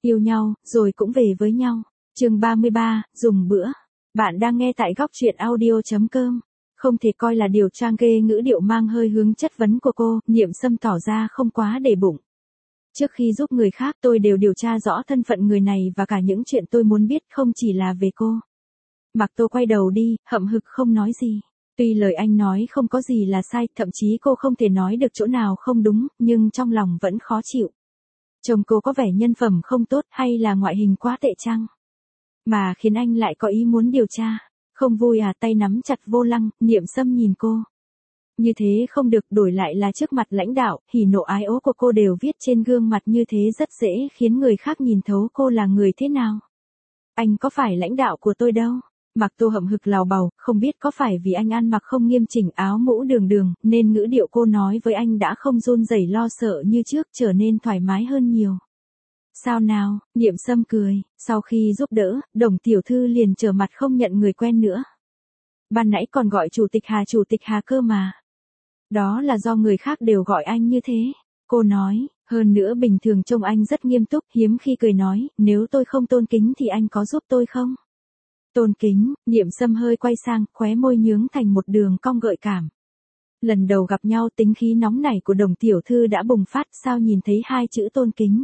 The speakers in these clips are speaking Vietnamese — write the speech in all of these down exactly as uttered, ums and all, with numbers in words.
Yêu nhau, rồi cũng về với nhau. Chương ba mươi ba, dùng bữa. Bạn đang nghe tại góc truyện audio chấm com. Không thể coi là điều trang ghê ngữ điệu mang hơi hướng chất vấn của cô, Niệm Sâm tỏ ra không quá để bụng. Trước khi giúp người khác tôi đều điều tra rõ thân phận người này và cả những chuyện tôi muốn biết không chỉ là về cô. Mặc Tô quay đầu đi, hậm hực không nói gì. Tuy lời anh nói không có gì là sai, thậm chí cô không thể nói được chỗ nào không đúng, nhưng trong lòng vẫn khó chịu. Chồng cô có vẻ nhân phẩm không tốt hay là ngoại hình quá tệ chăng? Mà khiến anh lại có ý muốn điều tra. Không vui à? Tay nắm chặt vô lăng, Niệm Sâm nhìn cô. Như thế không được, đổi lại là trước mặt lãnh đạo, hỉ nộ ái ố của cô đều viết trên gương mặt, như thế rất dễ khiến người khác nhìn thấu cô là người thế nào. Anh có phải lãnh đạo của tôi đâu. Mặc Tô hậm hực lào bầu, không biết có phải vì anh ăn mặc không nghiêm chỉnh, áo mũ đường đường, nên ngữ điệu cô nói với anh đã không run rẩy lo sợ như trước, trở nên thoải mái hơn nhiều. Sao nào? Niệm Sâm cười, sau khi giúp đỡ, Đồng tiểu thư liền trở mặt không nhận người quen nữa. Ban nãy còn gọi chủ tịch Hà chủ tịch Hà cơ mà. Đó là do người khác đều gọi anh như thế. Cô nói, hơn nữa bình thường trông anh rất nghiêm túc, hiếm khi cười nói, nếu tôi không tôn kính thì anh có giúp tôi không? Tôn kính. Niệm Sâm hơi quay sang, khóe môi nhướng thành một đường cong gợi cảm. Lần đầu gặp nhau tính khí nóng nảy của Đồng tiểu thư đã bùng phát, sao nhìn thấy hai chữ tôn kính?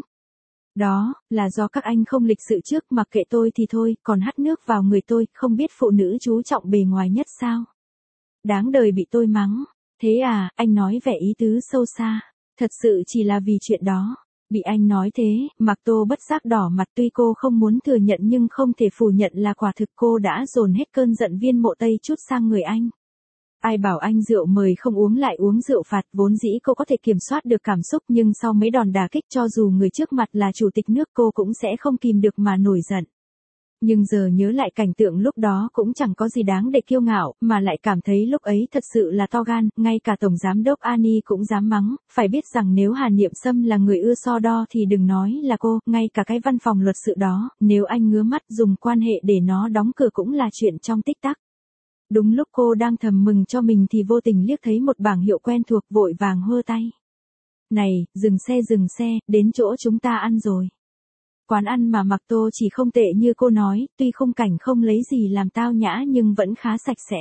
Đó, là do các anh không lịch sự trước, mặc kệ tôi thì thôi, còn hắt nước vào người tôi, không biết phụ nữ chú trọng bề ngoài nhất sao? Đáng đời bị tôi mắng. Thế à? Anh nói vẻ ý tứ sâu xa. Thật sự chỉ là vì chuyện đó. Bị anh nói thế, Mặc Tô bất giác đỏ mặt, tuy cô không muốn thừa nhận nhưng không thể phủ nhận là quả thực cô đã dồn hết cơn giận Viên Mộ Tây chút sang người anh. Ai bảo anh rượu mời không uống lại uống rượu phạt, vốn dĩ cô có thể kiểm soát được cảm xúc, nhưng sau mấy đòn đả kích cho dù người trước mặt là chủ tịch nước cô cũng sẽ không kìm được mà nổi giận. Nhưng giờ nhớ lại cảnh tượng lúc đó cũng chẳng có gì đáng để kiêu ngạo, mà lại cảm thấy lúc ấy thật sự là to gan, ngay cả Tổng Giám đốc Ani cũng dám mắng, phải biết rằng nếu Hà Niệm Sâm là người ưa so đo thì đừng nói là cô, ngay cả cái văn phòng luật sự đó, nếu anh ngứa mắt dùng quan hệ để nó đóng cửa cũng là chuyện trong tích tắc. Đúng lúc cô đang thầm mừng cho mình thì vô tình liếc thấy một bảng hiệu quen thuộc, vội vàng hơ tay. Này, dừng xe dừng xe, đến chỗ chúng ta ăn rồi. Quán ăn mà Mặc Tô chỉ không tệ như cô nói, tuy khung cảnh không lấy gì làm tao nhã nhưng vẫn khá sạch sẽ.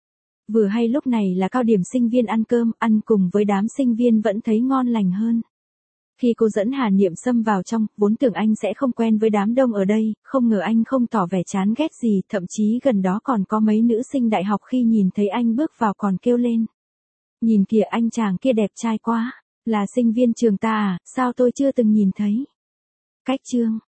Vừa hay lúc này là cao điểm sinh viên ăn cơm, ăn cùng với đám sinh viên vẫn thấy ngon lành hơn. Khi cô dẫn Hà Niệm Sâm vào trong, vốn tưởng anh sẽ không quen với đám đông ở đây, không ngờ anh không tỏ vẻ chán ghét gì, thậm chí gần đó còn có mấy nữ sinh đại học khi nhìn thấy anh bước vào còn kêu lên. Nhìn kìa, anh chàng kia đẹp trai quá, là sinh viên trường ta à, sao tôi chưa từng nhìn thấy. Cách chương,